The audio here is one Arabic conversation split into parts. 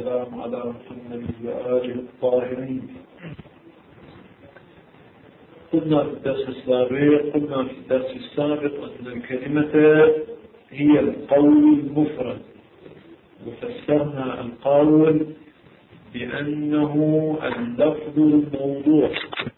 والسلام على محمد وآله الطاهرين. قلنا في الدرس السابق أن الكلمة هي القول المفرد، وفسرنا القول بأنه اللفظ الموضوع،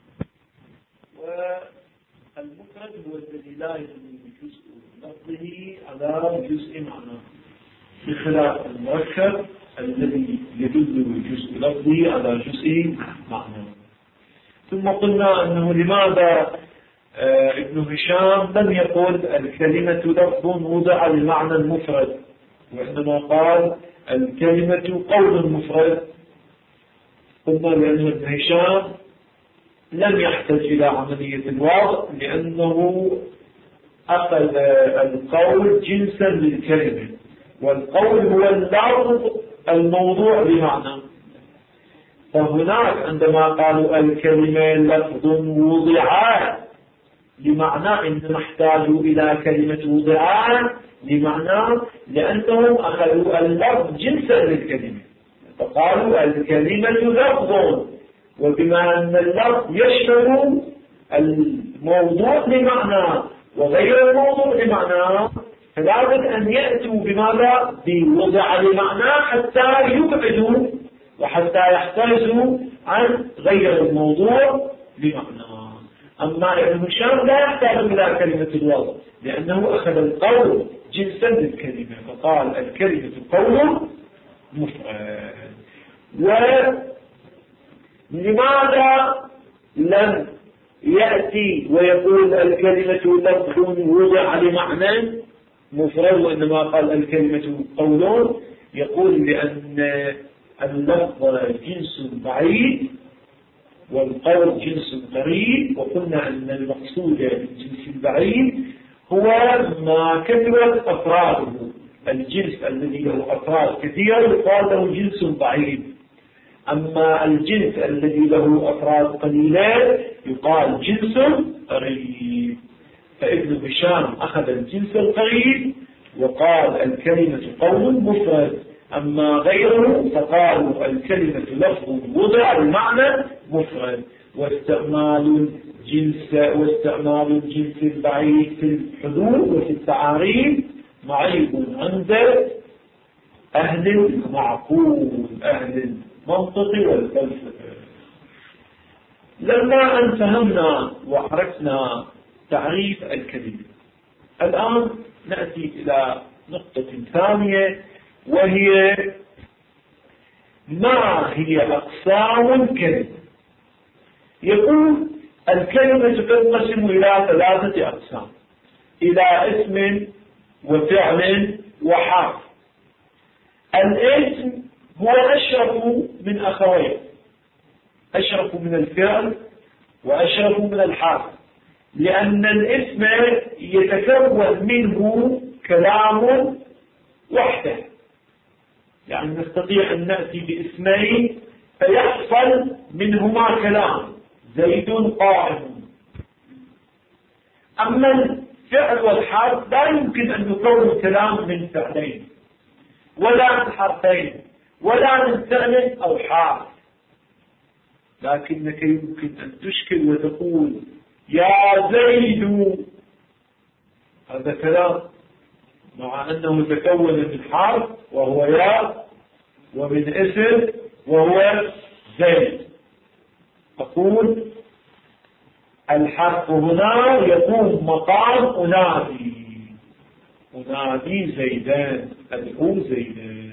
والمفرد هو الذي لا يدل جزء لفظه على جزء معناه، بخلاف المركب الذي يدل جزء لفظه على جزء معناه. ثم قلنا أنه لماذا ابن هشام لم يقل الكلمة لفظ وضع لمعنى المفرد، وإنما قال الكلمة قول مفرد. قلنا لأن ابن هشام لم يحتاج إلى عملية الوضع، لأنه أخذ القول جنسا للكلمة، والقول هو اللفظ الموضوع بمعنى. فهناك عندما قالوا الكلمة لفظ وضعان لمعنى، إنما احتاجوا إلى كلمة وضعان لمعنى لأنهم أخذوا اللفظ جنسا للكلمة، فقالوا الكلمة لفظ، وبما أن اللفظ يشمل الموضوع لمعنى وغير الموضوع لمعنى، فلا بد أن يأتوا بماذا؟ بوضع لمعنى حتى يبعدوا وحتى يحترزوا عن غير الموضوع بمعنى. أما ابن هشام لا يحتاج إلى كلمة الوضع، لأنه أخذ القول جنسا للكلمة، فقال الكلمة قول مفرد. ولماذا لم يأتي ويقول الكلمة لفظ وضع لمعنى مفرد، وإنما قال الكلمة قول؟ يقول لأن اللفظ جنس بعيد والقول جنس قريب، وقلنا أن المقصود بالجنس البعيد هو ما كثرت أفراده. الجنس الذي له أفراد كثيرة يقال له جنس بعيد، أما الجنس الذي له أفراد قليلة يقال جنس قريب. فابن هشام أخذ الجنس القريب وقال الكلمة قول مفرد، أما غيره فقالوا الكلمة لفظ وضع بمعنى مفرد. واستعمال الجنس البعيد في الحدود وفي التعاريف معيب عند أهل المعقول، أهل المنطق والفلسفة. لما أن فهمنا وعرفنا تعريف الكلمة، الآن نأتي إلى نقطة ثانية، وهي ما هي أقسام الكلمة. يقول الكلمة تنقسم إلى 3 أقسام: إلى اسم وفعل وحرف. الاسم هو أشرف من أخوين، أشرف من الفعل وأشرف من الحرف، لأن الاسم يتكون منه كلام وحده، يعني نستطيع أن نأتي باسمين فيحصل منهما كلام: زيد قائم. أما الفعل والحرف لا يمكن أن نكون كلام من فعلين ولا من حرفين ولا من فعل أو حرف، لكنك يمكن أن تشكل وتقول يا زيد، هذا كلام، مع أنه تكون من حرف وهو يا، ومن اسم وهو زيد. أقول الحرف هنا يقوم مقام أنادي زيدان، أدعو زيدان.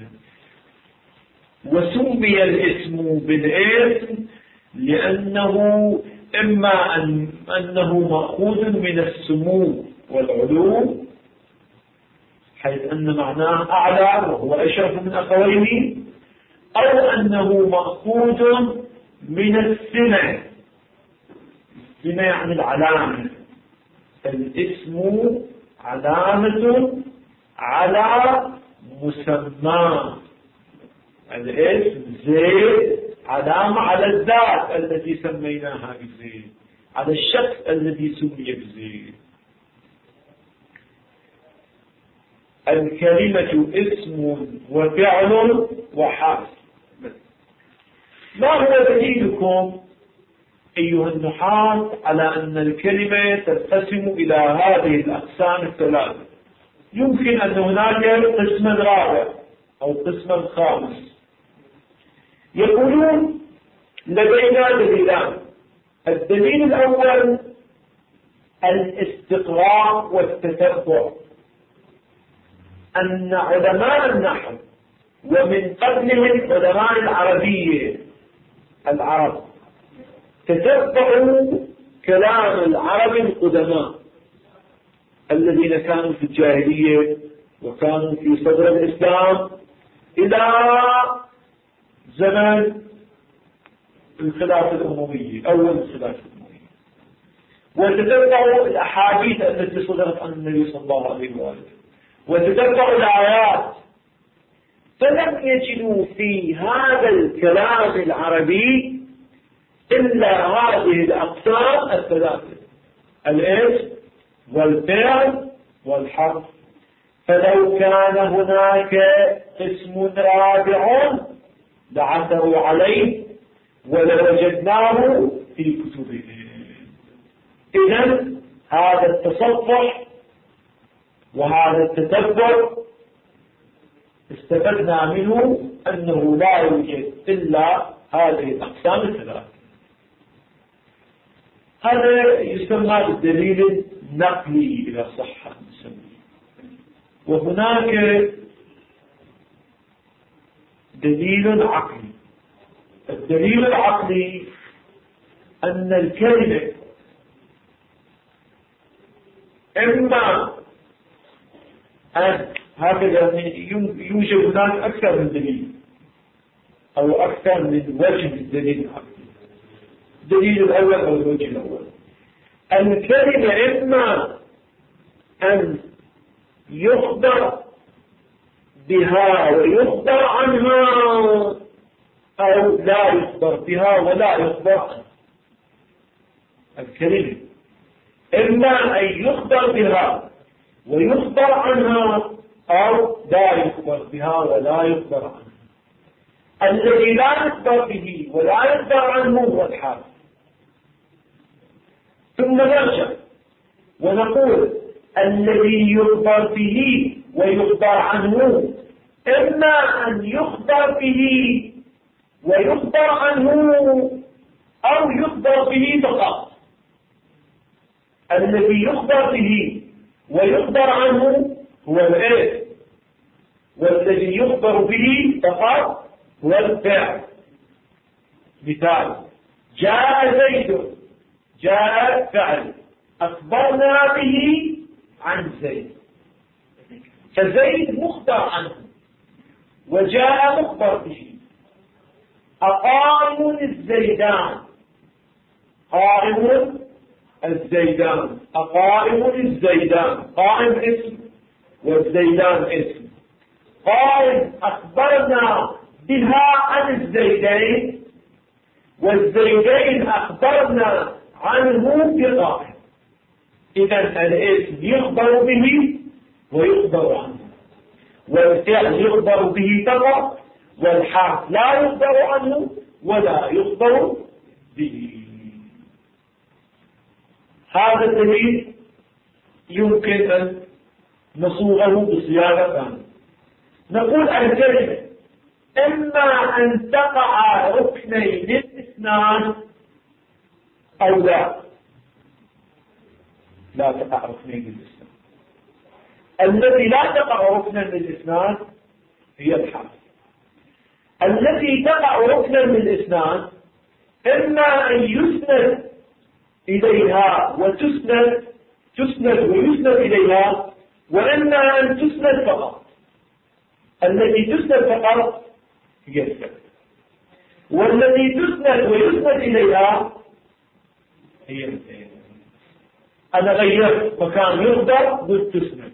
وسمي الاسم بالاسم لأنه إما أنه مأخوذ من السمو والعلو، حيث أن معناه أعلى وهو أشرف من أخويه، أو أنه مأخوذ من السمة. السمة يعني العلامة، الاسم علامة على مسمى. الاسم زيد علامة على الذات التي سميناها بزيد، على الشخص الذي سمي بزيد. الكلمة اسم وفعل وحرف. ما هو دليلكم أيها النحاة على أن الكلمة تنقسم إلى هذه الأقسام الثلاثة؟ يمكن أن هناك قسما رابع أو قسما خامس. يقولون لدينا دليلان. الدليل الأول الاستقراء والتتبع، أن علماء النحو ومن قبلهم علماء العربية العرب تتبعوا كلام العرب القدماء الذين كانوا في الجاهلية وكانوا في صدر الإسلام إلى زمن الخلافة الأموية، أول الخلافة الأموية، وتتبعوا الأحاديث التي صدرت عن النبي صلى الله عليه وآله، وتتبعوا الآيات، فلم يجدوا في هذا الكلام العربي إلا هذه الأقسام الثلاثة: الاسم والفعل والحرف. فلو كان هناك اسم رابع لعثروا عليه ولوجدناه في كتبهم. إذن هذا التصفح وهذا التتبع استفدنا منه أنه لا يوجد إلا هذه الأقسام الثلاثة. هذا يسمى بالدليل النقلي إذا صح نسميه. وهناك دليل عقلي. الدليل العقلي أن الكلمة إما أن هكذا يوجد هناك أكثر من دليل أو أكثر من وجه الدليل العقلي. الدليل الأول أو الوجه الأول، الكلمة إما أن يخبر بها ويخبر عنها أو لا يخبر بها ولا يخبر عنها. الكلمة إما أن يخبر بها ويخبر عنها أو لا يخبر بها ولا يخبر عنها. الذي لا يخبر به ولا يخبر عنه هو الحال. ثم نرجع ونقول الذي يخبر به ويخبر عنه إما أن يخبر به ويخبر عنه أو يخبر به فقط. الذي يخبر به ويخبر عنه هو الاسم، والذي يخبر به فقط هو الفعل. مثال: جاء زيد، جاء فعل أخبرنا به عن زيد، فزيد مخبر عنه وجاء مخبر به. أقام الزيدان، قائم الزيدان، أقائم الزيدان، قائم اسم والزيدان اسم. قائم أخبرنا بها عن الزيدين والزيدين أخبرنا عنه بقائم. إذن الاسم يخبر به ويخبر عنه، والفعل يخبر به فقط، والحرف لا يخبر عنه ولا يخبر به. هذا الدليل يمكن أن نصوغه بصياغة ثانية. نقول الكلمة إما أن تقع ركنين للإسناد أو لا تقع ركنين للإسناد. الذي لا تقع ركنا للإسناد هي الحرف. التي تقع ركنا للإسناد إما أن يسند إليها وتسند ويسند إليها، وإما أن تسند فقط. التي تسند فقط هي الفعل، والذي تسند ويسند إليها هي الفعل. أنا غيرت مكان يخبر بالتسند.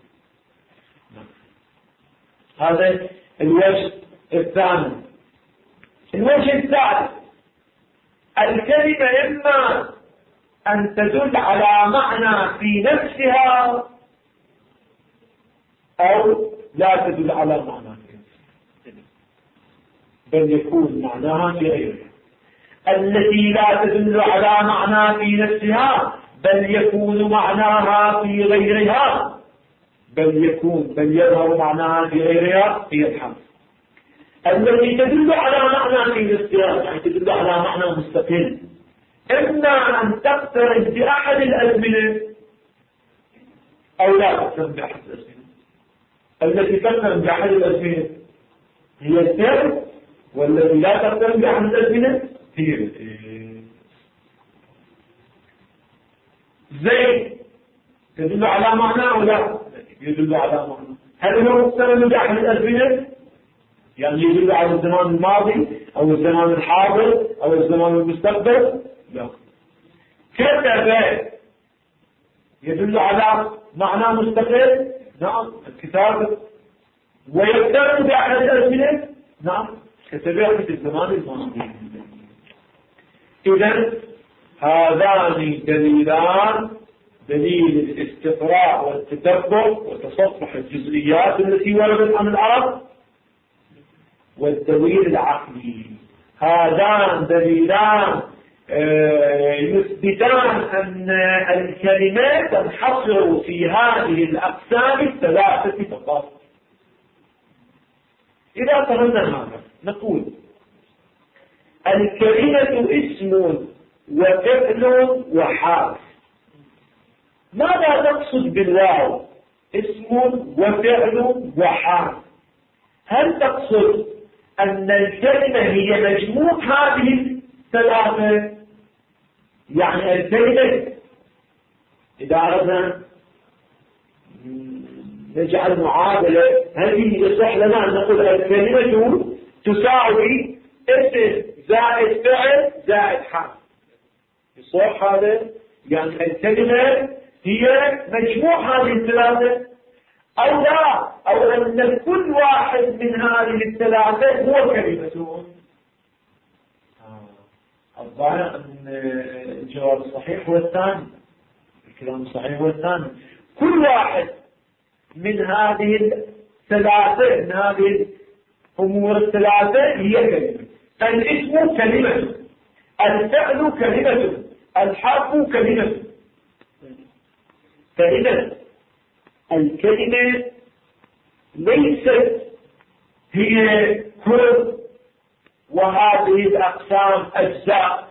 هذا الوجه الثاني. الوجه الثالث: الكلمة إما أن تدل على معنى في نفسها أو لا تدل على معنى في نفسها. بل يكون معناها في غيرها. التي لا تدل على معنى في نفسها بل يكون معناها في غيرها، بل يظهر معناها في غيرها هي الحمد. التي تدل على معنى في نفسها يعني تدل على معنى مستقل، إما أن تقترن بأحد الأزمنة أو لا تقترن بأحد الأزمنة. التي تقترن بأحد الأزمنة هي الفعل، والتي لا تقترن بأحد الأزمنة هي زي تدل على معنى أو لا يدل على معنى. هل هو مقترن بأحد الأزمنة يعني يدل على الزمان الماضي أو الزمان الحاضر أو الزمان المستقبل؟ لا. كتب يدل على معنى مستقل؟ نعم الكتاب. ويقترن بأحد الأزمنة؟ نعم كتب في الزمان الماضي. إذن هذان دليلان، دليل الاستقراء والتتبع وتصفح الجزئيات التي وردت عن العرب، والدليل العقلي. هذان دليلان يثبتان أن الكلمة تنحصر في هذه الأقسام الثلاثة فقط. إذا فهمنا هذا نقول الكلمة اسم وفعل وحال. ماذا تقصد بالواو؟ اسم وفعل وحال. هل تقصد أن الكلمة هي مجموع هذه الثلاثة؟ يعني الكلمة إذا أردنا نجعل معادلة هل يصح لنا أن نقول الكلمة تساوي اسم زائد فعل زائد حال؟ يصح هذا؟ يعني الكلمة هي مجموع هذه الثلاثة أو لا، أو أن كل واحد من هذه الثلاثة هو كلمة؟ الظاهر أن الجواب الصحيح هو الثاني، الكلام الصحيح هو الثاني. كل واحد من هذه الثلاثة، من هذه الأمور الثلاثة هي كلمة. الاسم كلمة، الفعل كلمة، الحرف كلمة. فإذا الكلمة ليست هي كل وهذه الأقسام أجزاء،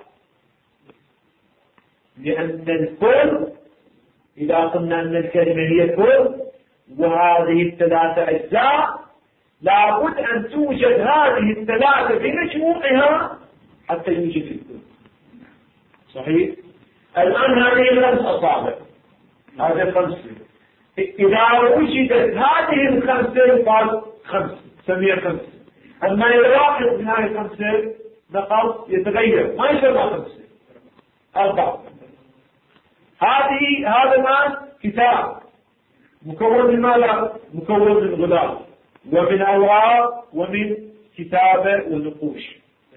لأن الكل إذا قلنا أن الكلمة هي كل وهذه الثلاثة أجزاء لابد أن توجد هذه الثلاثة بمجموعها حتى يوجد الكل. صحيح؟ الآن هذه 5 أصابع، هذه 5. إذا وجدت هذه ال5 قال 5 سميها 5. أما إذا واحد من هذه 5 نقص يتغير ما يسمى 5 4. هذا الآن كتاب مكون من ماذا؟ مكون من غلاف ومن أوراق ومن كتابة ونقوش.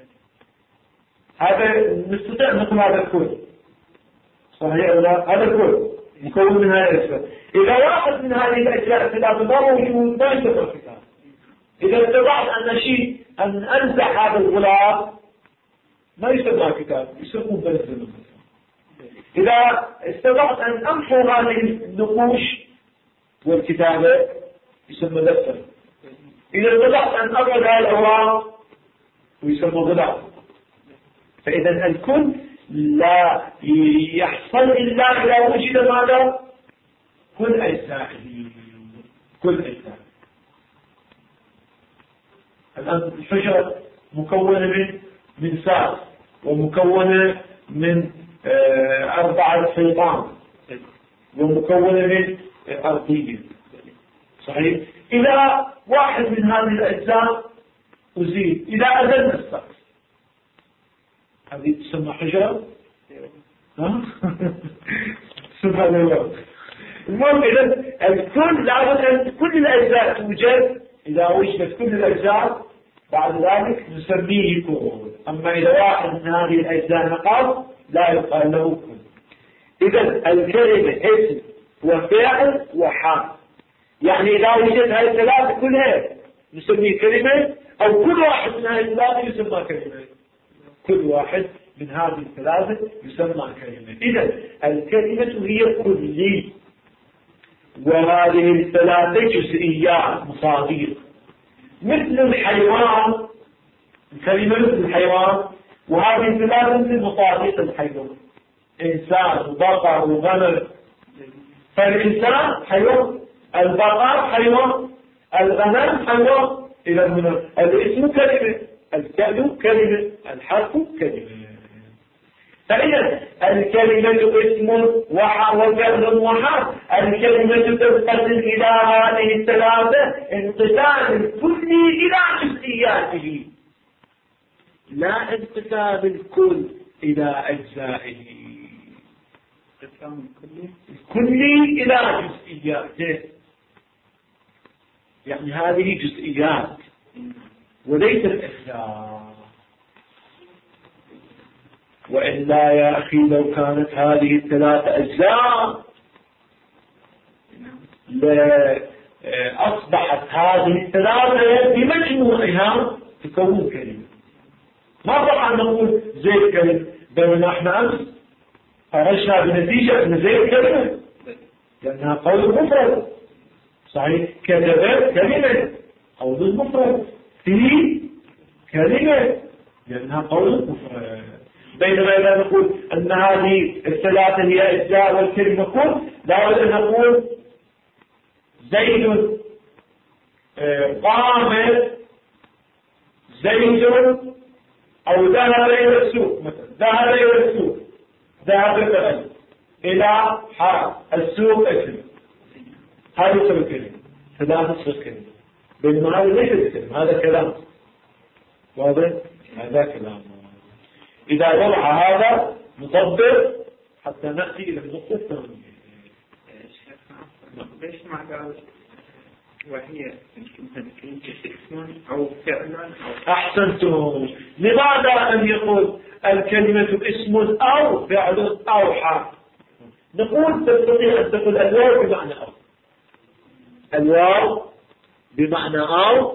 هذا نستطيع نقول هذا الكل صحيح ولا؟ هذا الكل مكون من هذه الأجزاء. إذا واحد من هذه الأجزاء ثلاثة ما موجود ما يسمى كتاب. إذا استطعت أن أمسح هذا الغلاف ما يسمى كتاب، يسمى بلد. إذا استطعت أن أمحو هذه النقوش والكتابة يسمى دفتر. إذا استطعت أن أبعد هذه الأوراق ويسمى غلاف. فإذا الكل لا يحصل إلا إذا وجد ماذا؟ كل أجزاء. الآن الحجرة مكونة من ساس ومكونة من 4 حيطان ومكونة من أرضية. صحيح؟ إذا واحد من هذه الأجزاء أزيد، إذا أزلنا السقف هذه تسمى حجرة؟ سبحان الله. المهم إذا الكل لابد أن كل الأجزاء توجد. إذا وجدت كل الأجزاء بعد ذلك نسميه كل. أما إذا واحد من هذه الأجزاء نقص لا يقال له كل. إذا الكلمة اسم وفعل وحال. يعني إذا وجدت هذه الثلاثة كلها نسميه كلمة، أو كل واحد من هذه الثلاثة يسمى كلمة. كل واحد من هذه الثلاثة يسمى كلمة. إذا الكلمة هي كلية، وهذه الثلاثة جزئيات مصادر. مثل الحيوان، الكلمة مثل الحيوان، وهذه الثلاثة مثل مصادر الحيوان، إنسان وبقر وغنم. فالإنسان حيوان، البقر حيوان، الغنم حيوان. إذا هنا الاسم كلمة، الكلمة كلمة، الحرف كلمة. فإذا الكلمة اسم وفعل وحرف. الكلمة تنقسم إلى هذه الثلاثة انقسام الكلي إلى جزئياته، لا انقسام الكل إلى أجزائه. الكلي إلى جزئياته، يعني هذه جزئيات وليس الأجزاء. وإلا يا أخي لو كانت هذه الثلاثة أجزاء لأصبحت هذه الثلاثة بمجموعها تكون كلمة. ما طبعا نقول زيد كلمة، بينما احنا أمس خرجنا بنتيجة أن زيد كلمة لأنها قول مفرد. صحيح، كذبت كلمة قول مفرد، في كلمة لأنها قول مفرد. بينما إذا نقول أن هذه الثلاثة هي أجزاء والكلمة كل، لا بد أن نقول زيد قام زيد، أو ذهب إلى السوق مثلا، ذهب إلى السوق، ذهب إلى السوق اسم، هذه تصير كلمة، ثلاثة تصير كلمة. بينما هذا ليس كلمة، هذا كلام واضح، هذا كلام. إذا وضع هذا نطبق حتى نأتي إلى النقطة الثانية. ليش ما قال وهي كلمة اسم أو فعل أو؟ أحسنتم. لماذا أن يقول الكلمة اسم أو فعل أو حرف؟ نقول تستطيع أن تقول الواو بمعنى أو، الواو بمعنى أو،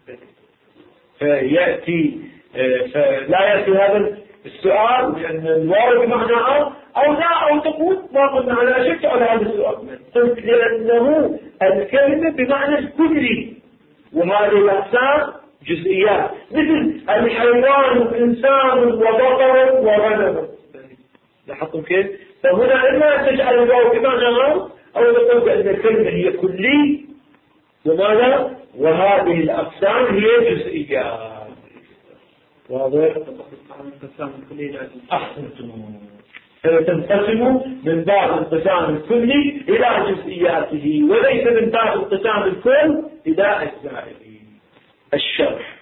فيأتي فلا يأتي هذا السؤال لأن الواو بمعنى أو لا، أو تقول ما قلنا على شك على هذا السؤال، قلت لأنه الكلمة بمعنى الكلي، وهذه الأقسام جزئيات، مثل الحيوان والإنسان وبقر وغنم. لاحظتم كيف؟ فهنا إما أن تجعل الواو بمعنى أو تقول بأن الكلمة هي كلي، وماذا؟ وهذه الأقسام هي جزئيات. واضح؟ أحسنتم. فتنقسم من باب الانقسام الكلي إلى جزئياته، وليس من باب انقسام الكل إلى أجزائه. الشرح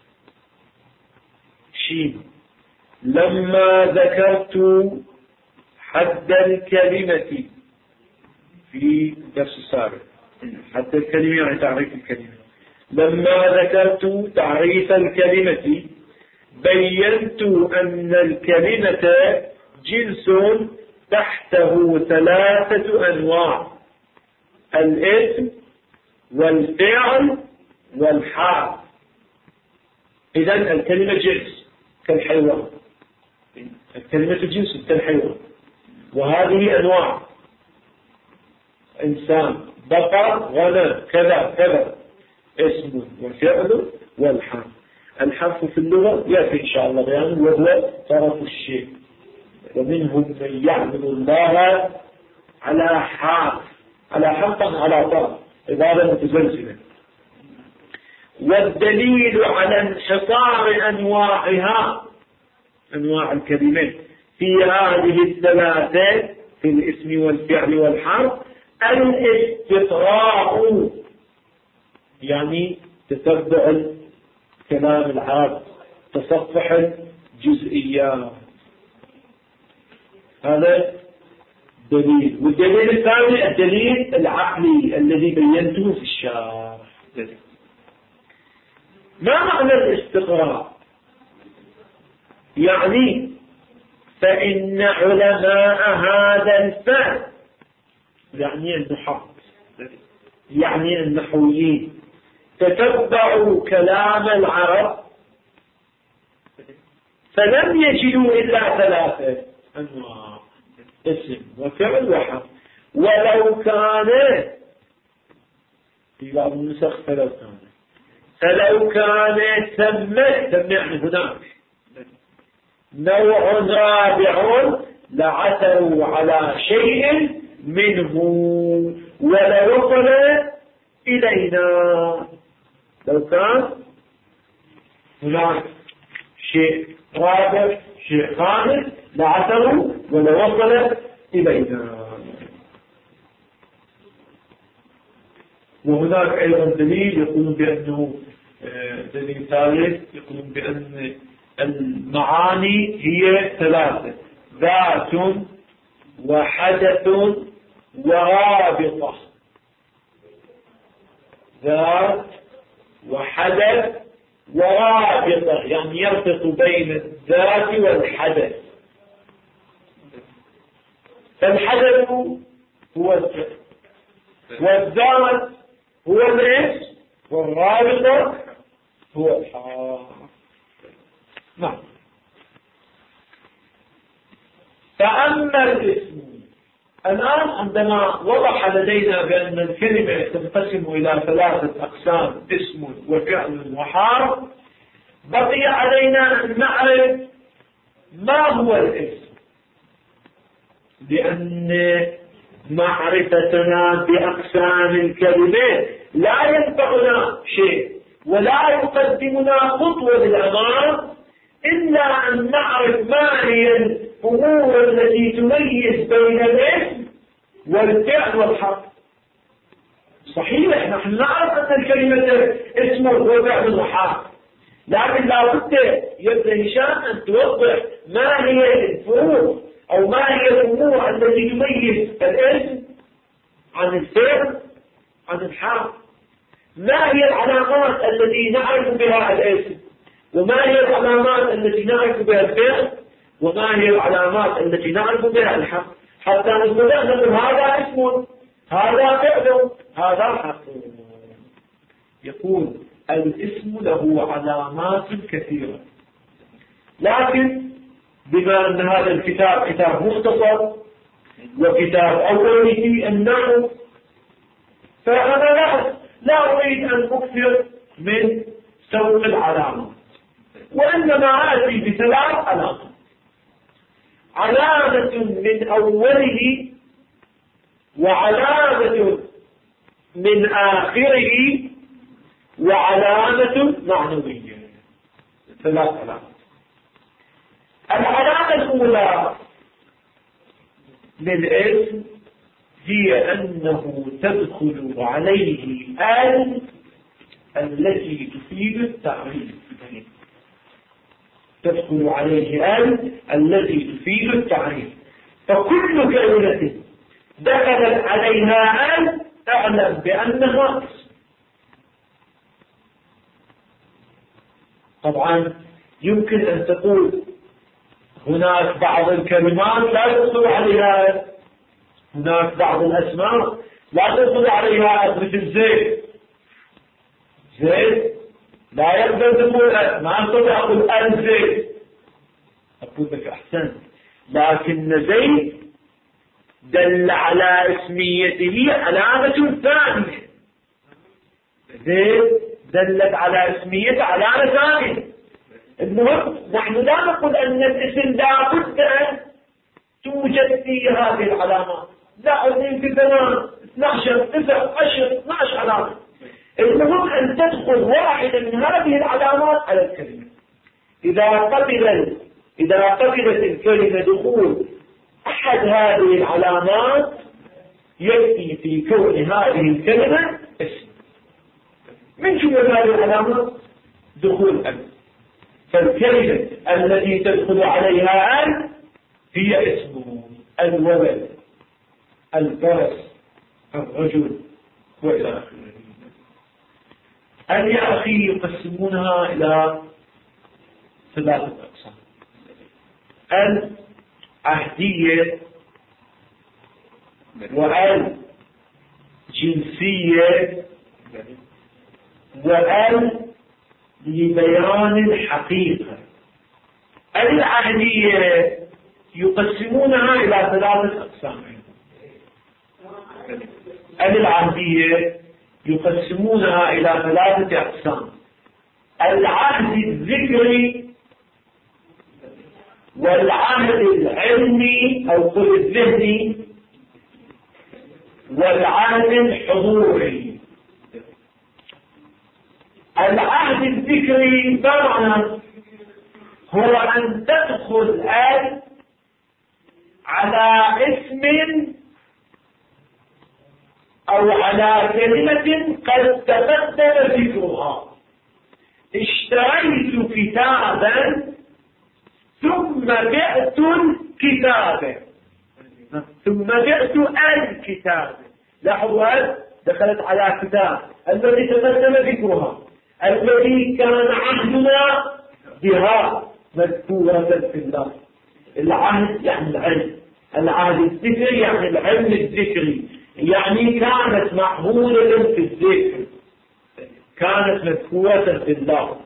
شين: لما ذكرت حد الكلمة في درس السابق، حد الكلمة يعني تعريف الكلمة. لما ذكرت تعريف الكلمة بينت أن الكلمة جنس تحته ثلاثة أنواع: الاسم والفعل والحال. إذن الكلمة جنس كالحيوان، الكلمة جنس كالحيوان، وهذه أنواع: إنسان، بقر، غنم، كذا كذا، اسم وفعل والحال. الحرف في اللغة يأتي إن شاء الله بيان، وهو طرف الشيء، ومنهم من يعبد الله على حرف، على حرفا على طرف، عبارة متزلزلة. والدليل على انحصار أنواعها، أنواع الكلمات في هذه الثلاثة، في الاسم والفعل والحرف، الاستقراء، يعني تتبع كلام العرب، تصفح الجزئيات. هذا دليل. والدليل الثاني الدليل العقلي الذي بينته في الشرح. ما معنى الاستقراء؟ يعني فإن علماء هذا الفن، يعني النحاة، يعني النحويين، تتبعوا كلام العرب فلم يجدوا إلا 3 أنواع: اسم وفعل وحرف. ولو كان في بعض النسخ فلو كان ثم يعني هناك نوع رابع لعثروا على شيء منه ولوصل إلينا. لو كان هناك شيء رابع شيء خامس لعثروا ولوصل إلينا. وهناك أيضا دليل يقولون بأنه دليل ثالث يقولون بأن المعاني هي 3: ذات وحدث ورابطة. ذات وحدث ورابطة يعني يربط بين الذات والحدث. فالحدث هو الذات والذات هو الاسم والرابطة هو الحال. نعم. فأما الاسم الآن عندما وضح لدينا بأن الكلمة تنقسم إلى 3 أقسام: اسم وفعل وحرف، بقي علينا أن نعرف ما هو الاسم، لأن معرفتنا بأقسام الكلمة لا ينفعنا شيء ولا يقدمنا خطوة للأمام إلا أن نعرف ما هي الأمور التي تميز بين الاسم والفعل والحرف. صحيح نحن نعرف أن الكلمة اسم وفعل وحرف، لكن لا بد يا هشام أن توضح ما هي الفروق أو ما هي الأمور التي تميز الاسم عن الفعل عن الحرف. ما هي العلامات التي نعرف بها الاسم، وما هي العلامات التي نعرف بها الفعل، وما هي العلامات التي نعرف بها الحرف، حتى نستطيع أن نقول هذا اسم هذا فعل هذا حرف. يقول الاسم له علامات كثيرة، لكن بما أن هذا الكتاب كتاب مختصر وكتاب أولي في النحو فأنا لا أريد أن أكثر من سوق العلامات، وإنما آتي ب3 علامات: علامة من أوله وعلامة من آخره وعلامة معنوية. 3 علامات. العلامة الأولى للاسم هي أنه تدخل عليه ال التي تفيد التعريف. تدخل عليه ال التي تفيد التعريف. فكل كلمة دخلت عليها ال اعلم بأنها اسم. طبعا يمكن أن تقول هناك بعض الكلمات لا تدخل عليها، هناك بعض الأسماء لا تدخل عليها، مثل زيد. زيد لا يقدر تقول ما أستطيع أقول زيد، أقول لك أحسن، لكن زيد دل على اسميته علامة ثانية. زيد دلت على اسميته علامة ثانية. المهم نحن لا نقول أن الاسم لا بد أن توجد فيه هذه العلامات، لا أظن في 8 12 9 10 12 علامة. المهم أن تدخل واحدة من هذه العلامات على الكلمة. إذا قبلت الكلمة دخول أحد هذه العلامات يكفي في كون هذه الكلمة اسم. من جملة هذه العلامات دخول ال. فالكلمة التي تدخل عليها ال هي اسم: الولد، الفرس، الرجل، وإلى آخره. يا أخي يقسمونها إلى 3 أقسام: العهدية، والجنسية، وال لبيان الحقيقة. العهدية يقسمونها إلى 3 أقسام. العهدية يقسمونها إلى 3 أقسام: العهد الذكري، والعهد العلمي أو قل الذهني، والعهد الحضوري. العهد الذكري بمعنى هو أن تدخل على اسم أو على كلمة قد تقدم ذكرها. اشتريت كتابا ثم بعت الكتاب، ثم بعت الكتاب. لاحظوا دخلت على كتاب الذي تقدم ذكرها، الذي كان عهدنا بها مذكورة في الله. العهد يعني العلم، العهد الذكري يعني العلم الذكري، يعني كانت معهودة في الذكر، كانت مذكورة في الله.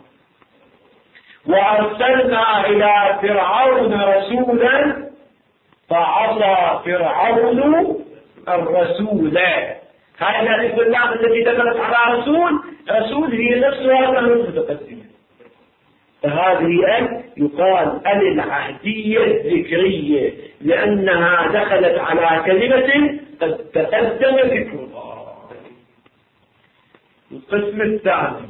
وأرسلنا إلى فرعون رسولا فعصى فرعون الرسول. هذا اسم الله الذي دخلت على رسول هي نفسها كانت متقدمة. فهذه يقال العهدية الذكرية لأنها دخلت على كلمة قد تقدم ذكرها. القسم الثاني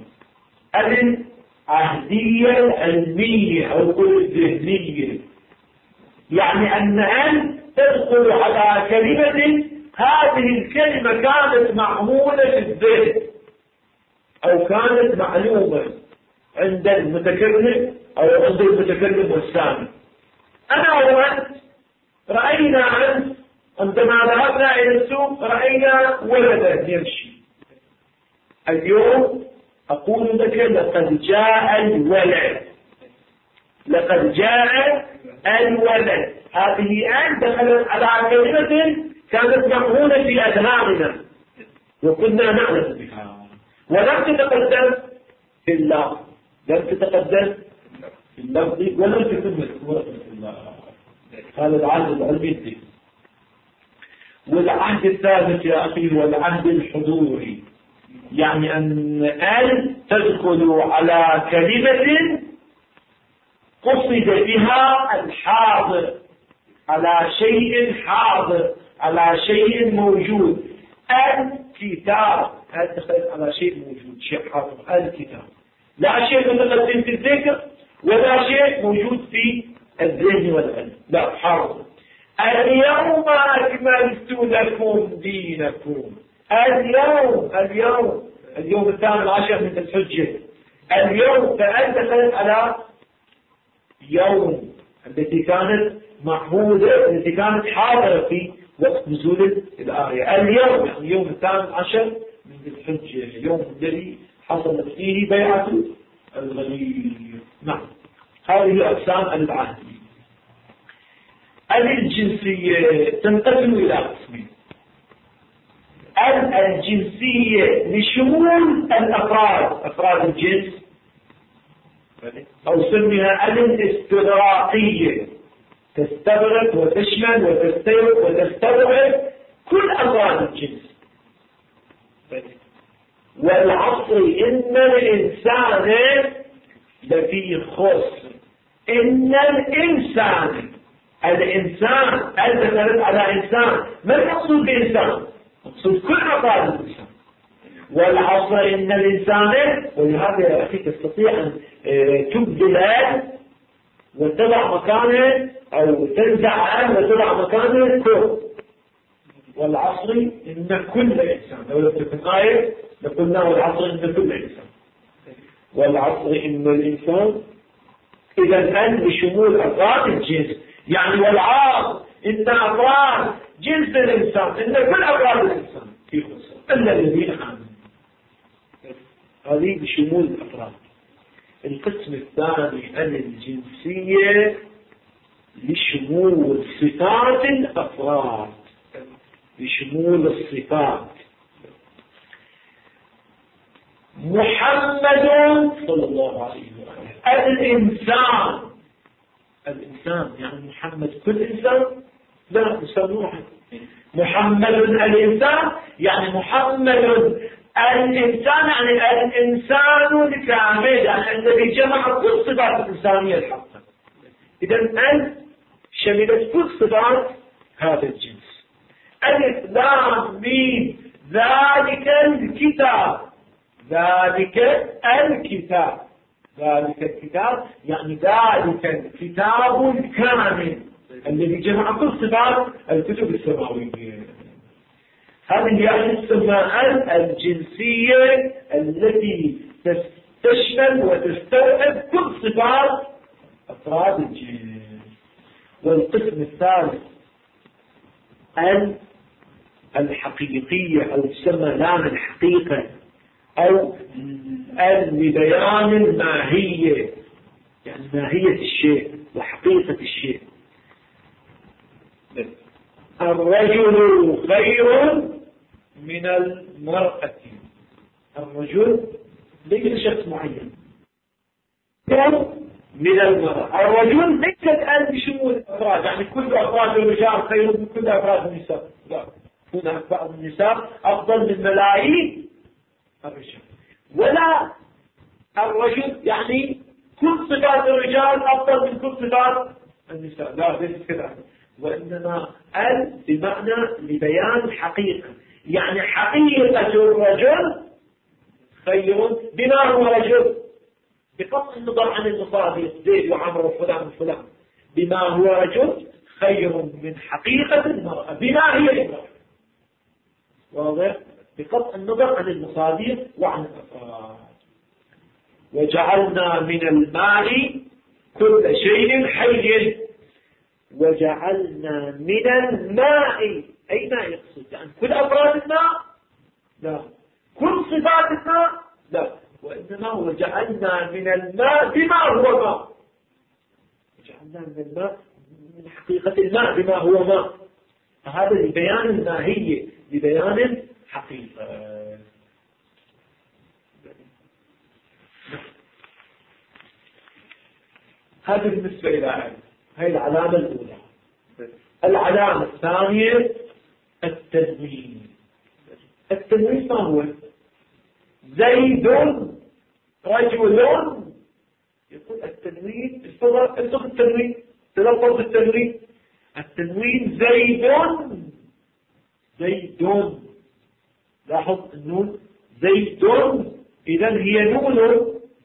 العهدية العلمية أو الذهنية، يعني أن تدخل على كلمة هذه الكلمة كانت معمولة في الذهن أو كانت معلومة عند المتكلم أو عند المتكلم والسامع. أنا وأنت رأينا عندما ذهبنا إلى السوق رأينا ولدا يمشي. اليوم أقول لك لقد جاء الولد، لقد جاء الولد. هذه دخلت على كلمة كانت معمولة في أذهاننا وكنا نعلم بها، ولم تتقدم في الله، لم تتقدم في اللفظ ولم تكن مذكورة في الله. هذا العهد العلمي. والعهد الثالث يا أخي هو العهد الحضوري، يعني أن تدخل على كلمة قصد بها الحاضر، على شيء حاضر، على شيء موجود. الكتاب دخلت على شيء موجود، شيء حاضر. الكتاب لا شيء متقدم في الذكر ولا شيء موجود في الذهن والعلم، لا حاضر. اليوم أكملت لكم دينكم. اليوم 18 من الحجة. اليوم دخلت على يوم التي كانت معهودة، التي كانت حاضرة في وقت نزول الآية. اليوم يعني يوم 18 من الحجة، يوم الذي حصلت فيه بيعة الغدير. نعم، هذه أقسام العهد. الجنسية تنقسم إلى قسمين: الجنسية لشمول الأفراد، أفراد الجنس، أو سميها الاستغراقية، تستغرق وتشمل وتستغرق وتستوعب كل أفراد الجنس. والعصر إن الإنسان لفي خسر. إن الإنسان دخلت على إنسان، ما المقصود بإنسان؟ مقصود كل أفراد الإنسان. والعصر إن الإنسان، ولهذا يا أخي تستطيع أن تبدل وتضع مكانه أو تنزع وتضع مكانه كل. والعصر إن كل إنسان، لو لم تكن آية لقلنا والعصر إن كل إنسان. والعصر إن الإنسان إذا أن لشمول أفراد الجنس، يعني والعصر إن أفراد جنس الإنسان، إن كل أفراد الإنسان في خسر إلا الذين آمنوا. هذه بشمول الأفراد. القسم الثاني الجنسية لشمول صفات الأفراد، لشمول الصفات. محمد صلى الله عليه وسلم. الإنسان يعني محمد كل إنسان؟ لا، إنسان واحد. محمد الإنسان يعني محمد الإنسان يعني الإنسان الكامل، يعني الذي جمع كل صفات الإنسانية الحقة. إذا أن شملت كل صفات هذا الجنس. ألف لام ميم ذلك الكتاب. ذلك الكتاب، ذلك الكتاب يعني ذلك الكتاب الكامل الذي جمع كل صفات الكتب السماوية. هذه هي السماء الجنسية التي تشمل وتستوعب كل صفات أفراد الجنس. والقسم الثالث الحقيقية، أو تسمى لام الحقيقة، أو لبيان الماهية، يعني ماهية الشيء وحقيقة الشيء. الرجل خير من المرأة. الرجل ليس شخص معين، من المرأة. الرجل ليست أن بشمول الأفراد، يعني كل أفراد الرجال خير من كل أفراد النساء. لا، هناك بعض النساء أفضل من ملايين الرجال. ولا الرجل يعني كل صفات الرجال أفضل من كل صفات النساء. لا، ليس كذا. وإنما بمعنى لبيان الحقيقة، يعني حقيقة الرجل خير. بما هو رجل؟ بقطع النظر عن المصادر زيد وعمر وفلان وفلان. بما هو رجل خير من حقيقة المرأة. بما هي المرأة؟ واضح؟ بقطع النظر عن المصادر وعن الأفراد. وجعلنا من الماء كل شيء حي. وجعلنا من الماء، أي ماء يقصد؟ يعني كل أفراد الماء؟ لا. كل صفات الماء؟ لا. وإنما وجعلنا من الماء بما هو ماء. وجعلنا من الماء من حقيقة الماء بما هو ماء. فهذا لبيان الماهية، لبيان الحقيقة. هذا بالنسبة إلى علم. هذه العلامة الأولى. العلامة الثانية التنوين. التنوين ما هو؟ زيد رجل. يقول التنوين، انتظر التنوين، تلفظ التنوين. التنوين زيد. لاحظ النون زيد. إذا هي نون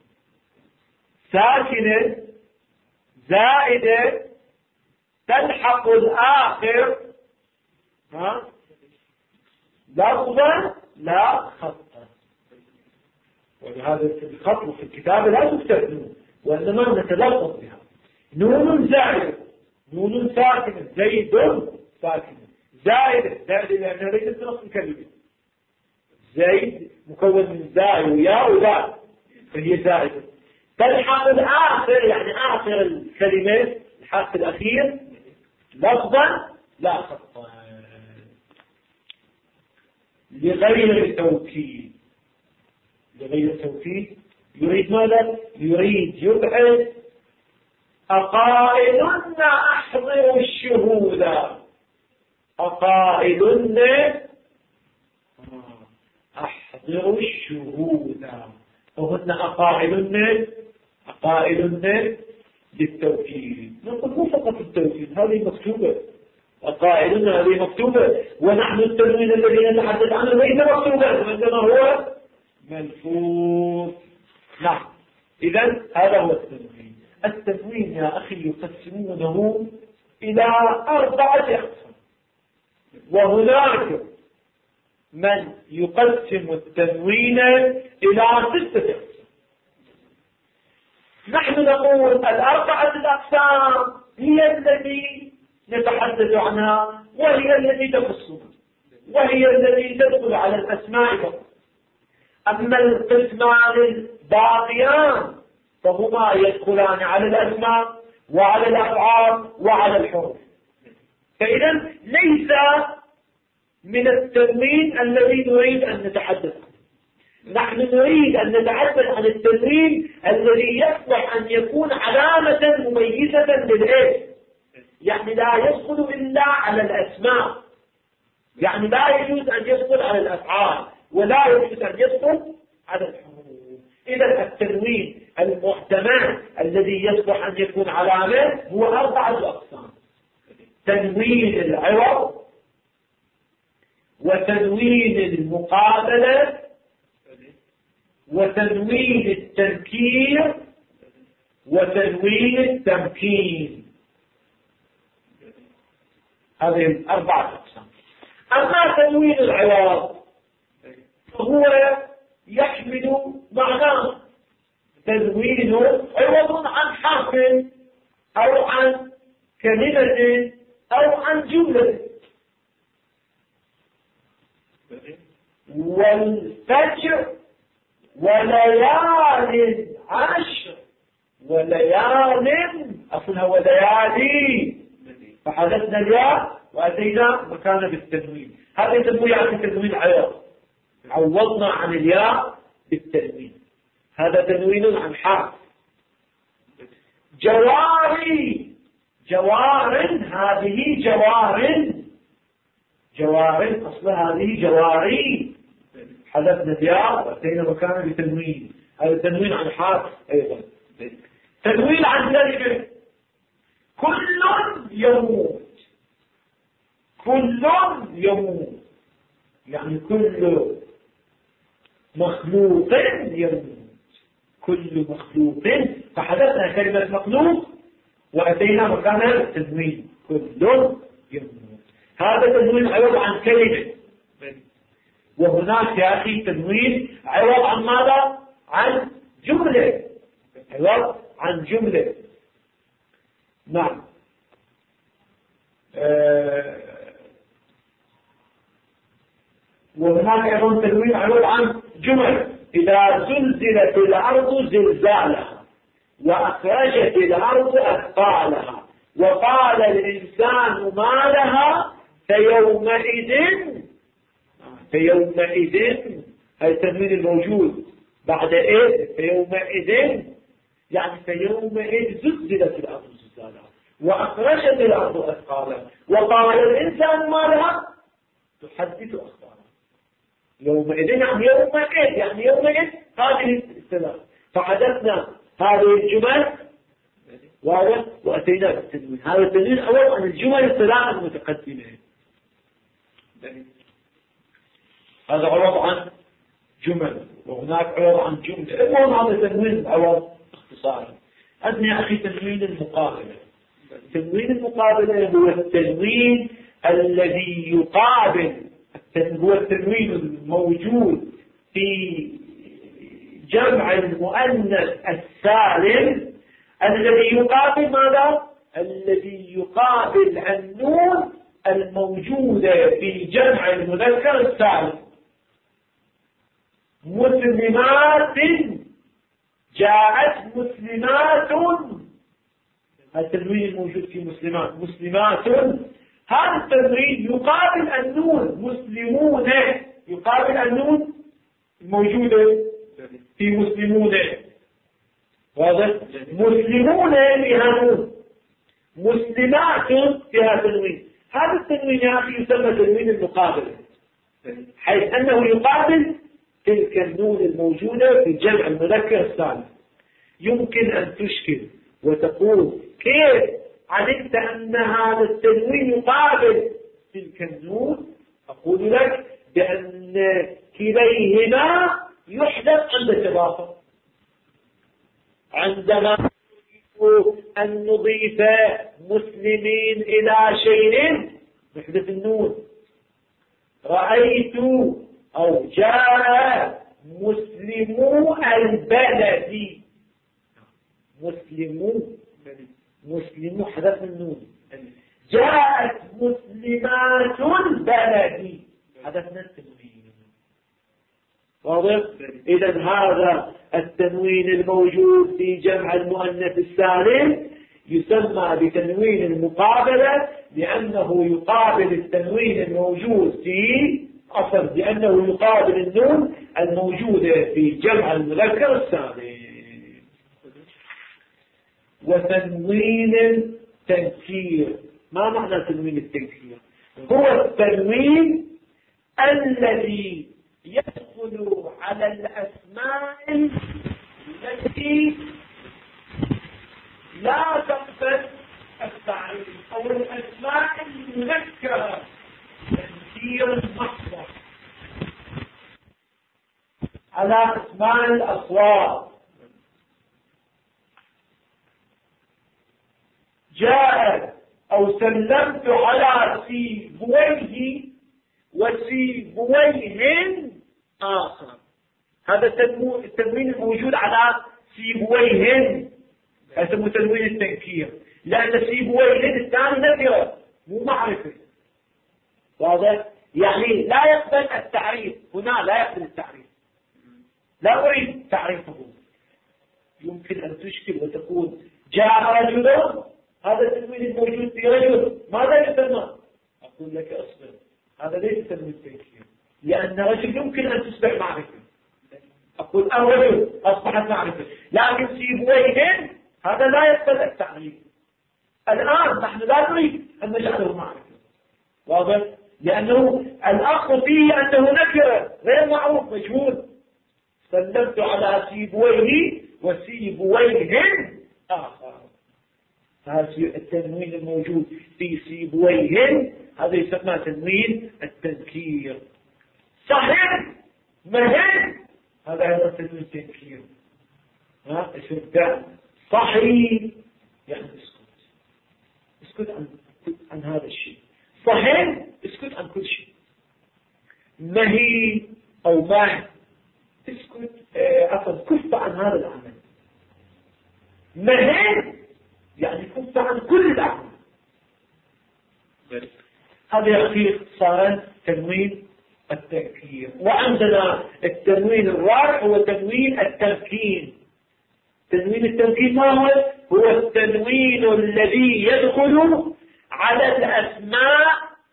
ساكنة زائدة تلحق الآخر لفظا لا خطا. ولهذا الخط في الكتابة لا تكتب نون، وإنما نتلفظ بها. نون زائدة، نون ساكنة، زيد ساكنة، زائدة لأنها ليست نص الكلمة. زيد مكون من زاء وياء وذال، فهي زائدة. تلحق الآخر يعني آخر الكلمة، الحرف الأخير لفظا لا خطا. لغير التوكيد. لغير التوكيد يريد ماذا؟ يريد يبعد. أقائلن أحضر الشهود. أقائلن أحضر الشهود. وهن أقائلن للتوكيد. نقول مو فقط التوكيد، هذه مكتوبة. أقائلن هذه مكتوبة، ونحن التنوين الذي نتحدث عنه ليس مكتوبا، وإنما هو ملفوظ. نعم. إذن هذا هو التنوين. التنوين يا أخي يقسمونه إلى 4 أقسام، وهناك من يقسم التنوين إلى 6 أقسام. نحن نقول 4 الأقسام هي التي نتحدث عنها، وهي التي تخصنا، وهي التي تدخل على الأسماء فقط. أما القسمان الباقيان فهما يدخلان على الأسماء وعلى الأفعال وعلى الحروف. فإذا ليس من التنوين الذي نريد أن نتحدث عنه. نحن نريد أن نتحدث عن التنوين الذي يصلح أن يكون علامة مميزة للاسم، يعني لا يدخل إلا على الأسماء، يعني لا يجوز أن يدخل على الأفعال ولا يجوز أن يدخل على الحروف. إذا التنوين المحتمل الذي يصلح أن يكون علامة هو 4 أقسام: تنوين العوض، وتنوين المقابلة، وتنوين التنكير، وتنوين التمكين. هذه 4 أقسام. أما تنوين العوض فهو يحمل معناه: تنوين عوض عن حرف أو عن كلمة أو عن جملة. والفجر وليال عشر وليال أصلها وليالي، فحدثنا الياء وأتينا مكانه بالتنوين. هذا تنوين عن تنوين عوض، عوضنا عن الياء بالتنوين. هذا تنوين عن حرف. جواري، جوار، هذه جوار أصلها هذه جواري، حذفنا الياء وأتينا مكانه بتنوين. هذا تنوين عن حرف أيضا. تنوين عن كلمة: كل يموت، كل يموت، يعني كل مخلوق يموت، كل مخلوق، فحدثنا كلمة مخلوق وأتينا مكانها التنوين: كل يموت. هذا تنوين عوض عن كلمة. وهناك يا أخي تنوين عوض عن ماذا؟ عن جملة، عوض عن جملة. نعم. وهناك أيضا تنوين عوض عن جمل: إذا زلزلت الأرض زلزالها، وأخرجت الأرض أثقالها، وقال الإنسان ما لها فيومئذ هذا التنوين الموجود بعد إيه؟ فيومئذ، يعني فيومئذ زلزلت الأرض زلزالها، وأخرجت الأرض أثقالها، وقال الإنسان ما لها تحدث أخبارها. يومئذ يعني يومئذ هذه الاستلاف. فحدثنا هذه الجمل وأتينا بالتنوين. هذا التنوين أول عن الجمل الثلاث المتقدمة. هذا عوض عن جمل، وهناك عوض عن جملة. المهم هذا تنوين عوض اختصارا. أدنى يا أخي تنوين المقابلة. تنوين المقابلة هو التنوين الذي يقابل، هو التنوين الموجود في جمع المؤنث السالم الذي يقابل ماذا؟ الذي يقابل النون الموجودة في جمع المذكر السالم. مسلمات، جاءت مسلمات، التنوين الموجود في مسلمات. هذا التنوين يقابل النون مسلمون، يقابل النون الموجودة في مسلمون. واضح؟ مسلمون فيها نون، مسلمات فيها تنوين. هذا التنوين يا أخي يسمى تنوين المقابل، حيث أنه يقابل تلك النون الموجودة في جمع المذكر السالم. يمكن أن تشكل وتقول: كيف علمت أن هذا التنوين يقابل تلك النون؟ أقول لك بأن كليهما يحدث عند الإضافة. عندما أن نضيف مسلمين إلى شيء نحدث النون. رأيت أو جاء مسلمو البلد، مسلمو حدث النون. جاءت مسلمات البلد حدثنا التنوين. واضح؟ إذا هذا التنوين الموجود في جمع المؤنث السالم يسمى بتنوين المقابلة، لأنه يقابل التنوين الموجود في أصلا لأنه يقابل النون الموجودة في جمع المذكر السالم. وتنوين التنكير. ما معنى تنوين التنكير؟ هو التنوين الذي يدخل على الأسماء التي لا تقبل التعريف أو الأسماء المنكرة تنكير محض على أسماء الأصوات. جاء أو سلمت على سيبويه وسيبويه آخر. هذا التنوين الموجود على سيبويه يسمى تنوين التنكير، لأن سيبويه الثاني نكرة مو معرفة. واضح؟ يعني لا يقبل التعريف، هنا لا يقبل التعريف، لا أريد تعريفه. يمكن أن تشكل وتقول جاء رجل، هذا التنوين الموجود في رجل ماذا يسمى؟ أقول لك أصبر، هذا ليس تنوين التنكير، لأن رجل يمكن أن تصبح معرفة. أقول الرجل أصبحت معرفة، لكن سيبويه هذا لا يقبل التعريف. الآن نحن لا نريد أن نجعله معرفة. واضح؟ لأنه الأصل فيه أنه نكرة غير معروف مجهول. سلمت على سيبويه وسيبويه آخر. هذا التنوين الموجود في سيبويه هذا يسمى تنوين التنكير. صحيح مهن هذا أيضا تنوين التنكير. اسم فعل صحيح يعني اسكت عن هذا الشيء. صحيح اسكت عن كل شيء. مهي أو ماه اسكت كف عن هذا العمل. مهن يعني كف عن كل الأعمال. هذا يخفي اختصارا تنوين التنكير. وعندنا التنوين الرابع هو تنوين التمكين. تنوين التمكين ما هو؟ هو التنوين الذي يدخل على الأسماء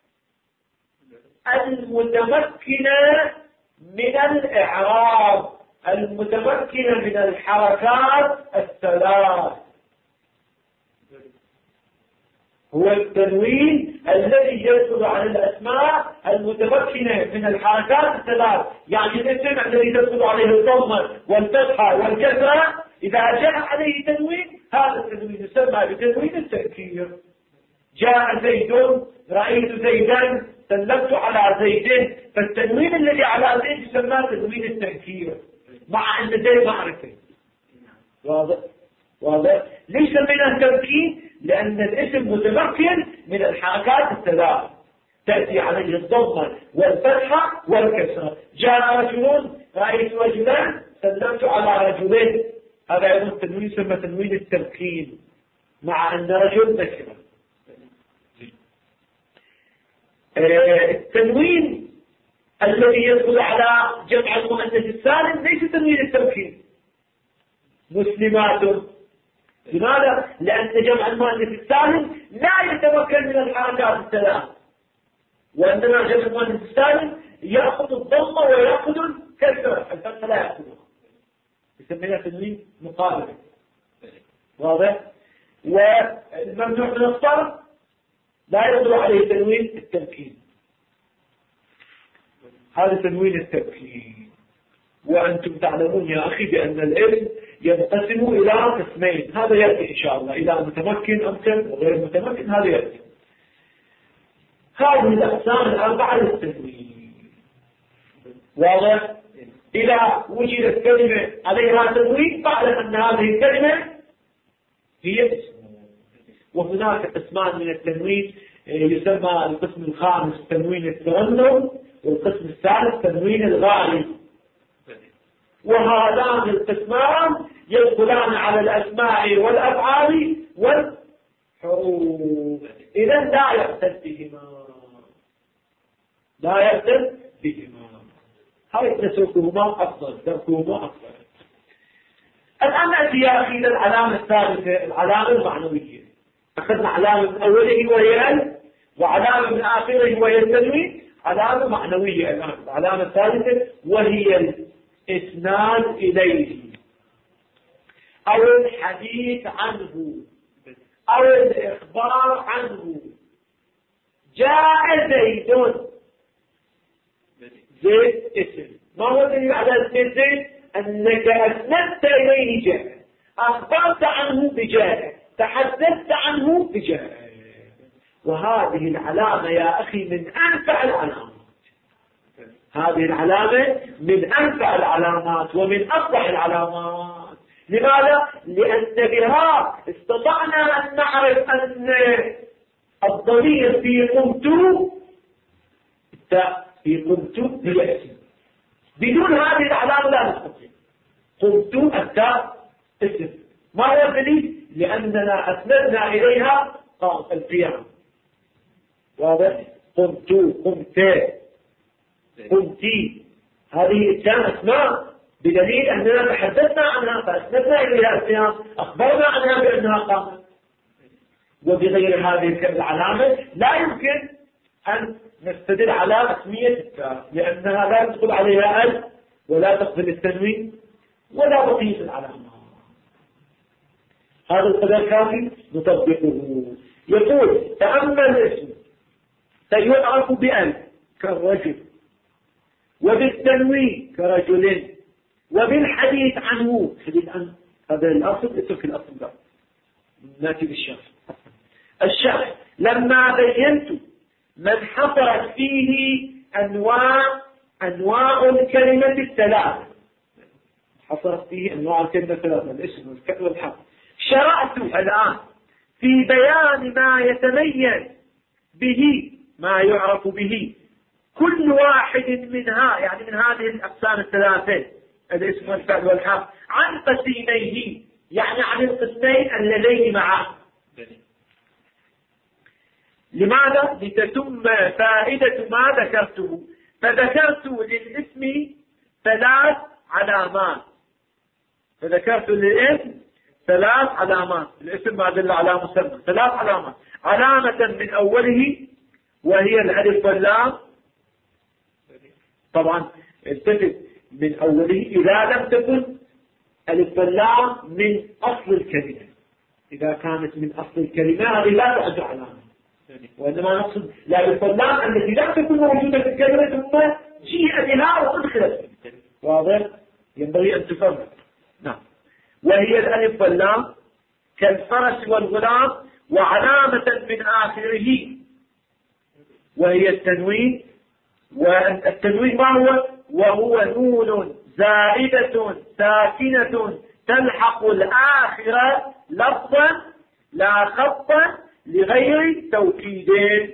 المتمكنة من الإعراب، المتمكنة من الحركات الثلاث. هو التنوين الذي يدخل على الأسماء المتمكنة من الحركات الثلاث. يعني الاسم الذي تدخل عليه الضمة والفتحة والكسرة إذا جاء عليه تنوين، هذا التنوين يسمى بتنوين التنكير. جاء زيد، رأيت زيدا، سلمت على زيد. فالتنوين الذي على زيد يسمى تنوين التنكير مع أن زيد معرفة. واضح؟ واضح؟ ليش سميناه تمكين؟ لأن الاسم متمكن من الحركات الثلاث، تأتي عليه الضمة والفتحة والكسرة. جاء رجل، رأيت رجلا، سلمت على رجلين. هذا أيضا التنوين يسمى تنوين التمكين مع أن رجل نكرة. التنوين الذي يدخل على جمع المؤنث السالم ليس تنوين التمكين. مسلمات. لماذا؟ لأن جمع المؤنث السالم لا يتمكن من الحركات الثلاث، وعندما جمع المؤنث السالم يأخذ الضمة ويأخذ الكسرة، الفتحة لا يأخذها، يسميها تنوين مقابل. واضح؟ والممنوع من الصرف لا يدخل عليه تنوين التمكين. هذا تنوين التمكين. وأنتم تعلمون يا أخي بأن العلم ينقسم إلى قسمين، هذا يأتي إن شاء الله، إلى متمكن أمكن وغير متمكن، هذا يأتي. هذه الأقسام الأربعة للتنوين. واضح؟ إذا وجدت كلمة عليها تنوين فاعلم أن هذه الكلمة هي اسم. وهناك قسمان من التنوين، يسمى القسم الخامس تنوين الترنم، والقسم الثالث تنوين الغالي. وهذان القسمان يدخلان على الأسماء والأفعال والحروف. إذا لا يقتد بهما، لا يقتد بهما. هاي نسوقهما أفضل، تركهما أفضل. الآن نأتي يا أخي إلى العلامة الثالثة، العلامة المعنوية. أخذنا علامة من أوله وهي ال، وعلامة من آخره وهي التنوين. علامة معنوية الآن. العلامة الثالثة وهي الإسناد إليه أو الحديث عنه أو الإخبار عنه. جاء زيد، زيد اسم. ما هو الدليل على اسم زيد؟ أنك أسندت إليه جاء، أخبرت عنه بجاء، تحدثت عنه بجاء. وهذه العلامة يا أخي من أنفع العلامات. هذه العلامة من أنفع العلامات ومن أصلح العلامات. لماذا؟ لأن بها استطعنا أن نعرف أن الضمير في قمت هي اسم. بدون هذه العلامة لا نستطيع. قمت التاء اسم. ما هو الدليل؟ لأننا أسندنا إليها القيام. واضح؟ قمت، قمتي، هذه كانت اسماء بدليل أننا تحدثنا عنها فأسندنا إليها القيام، أخبرنا عنها بأنها قامت. وبغير هذه العلامة لا يمكن أن نستدل على اسمية التاء، لأنها لا تدخل عليها ال ولا تقبل التنوين ولا بقية العلامات. هذا القدر كافي نطبقه. يقول تأمل الاسم سيعرف بأن كالرجل، وبالتنوين كرجل، وبالحديث عنه حديث عن هذا الأصل اترك الأصل ده ناتي بالشخص. الشخص لما بينت من حصلت فيه أنواع الكلمة الثلاث، حصلت فيه أنواع الكلمة الثلاث، الاسم والفعل والحرف، شرعت الآن في بيان ما يتميز به، ما يعرف به كل واحد منها، يعني من هذه الأقسام الثلاثة الاسم والفعل والحرف، عن قسميه، يعني عن القسمين اللذين معه. لماذا؟ لتتم فائدة ما ذكرته. فذكرت للاسم 3 علامات، فذكرت للاسم 3 علامات. الاسم ما دل على مسمى، 3 علامات. علامة من أوله وهي الألف واللام. طبعا التفت من أوله إذا لم تكن ألف واللام من أصل الكلمة. إذا كانت من أصل الكلمة هذه لا تعد علامة، وإنما نقصد الألف واللام التي لم تكن موجودة في الكلمة ثم جيء بها وأدخلت. واضح؟ ينبغي أن تفرق. نعم. وهي الألف واللام كالفرس والغلام، وعلامة من آخره وهي التنوين. والتنوين ما هو؟ وهو نون زائدة ساكنة تلحق الآخرة لفظا لا خطا لغير توكيدين.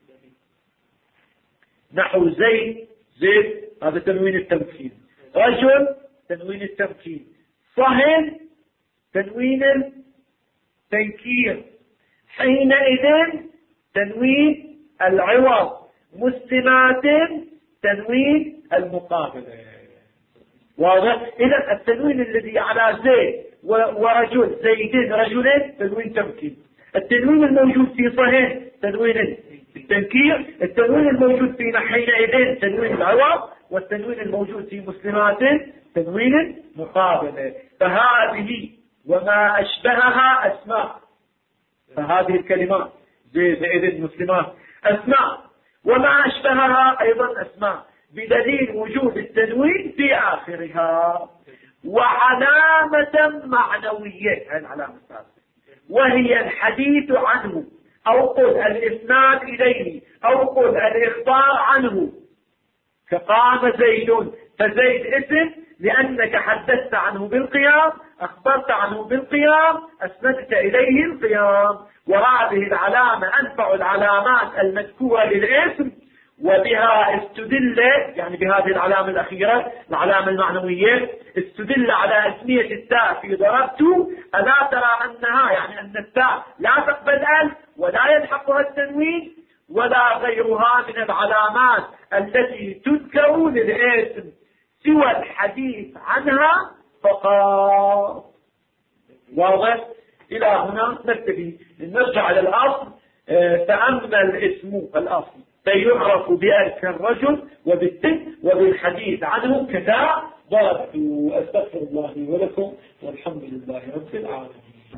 نحو زيد، زيد هذا تنوين التمكين. رجل تنوين التمكين. صهل تنوين التنكير. حينئذ تنوين العوض. مسلمات تنوين المقابلة. واضح؟ إذا التنوين الذي على زيد ورجل، زيدين رجلين، تنوين تمكين. التنوين الموجود في صهيل تنوين التنكير. التنوين الموجود في حينئذ تنوين العوض. والتنوين الموجود في مسلمات تنوين المقابلة. فهذه وما أشبهها أسماء. فهذه الكلمات زيد مسلمات أسماء، وما أشبهها أيضا أسماء، بدليل وجود التنوين في آخرها. وعلامة معنوية، العلامة الثالثة وهي الحديث عنه، أو قل الإسناد إليه، أو قل الإخبار عنه. فقام زيد، فزيد اسم لأنك حدثت عنه بالقيام، أخبرت عنه بالقيام، أسندت إليه القيام. وهذه العلامة أنفع العلامات المذكورة للاسم، وبها استدل، يعني بهذه العلامة الأخيرة العلامة المعنوية، استدل على اسمية التاء في ضربت. ألا ترى أنها، يعني أن التاء لا تقبل ال ولا يلحقها التنوين ولا غيرها من العلامات التي تذكر للاسم سوى الحديث عنها فقط. واضح؟ إلى هنا نكتفي. نرجع على الأصل. تأمل اسم الأصل فيعرف بألف الرجل وبالست وبالحديث عنه كذا ضابط. أستغفر الله لي ولكم والحمد لله رب العالمين.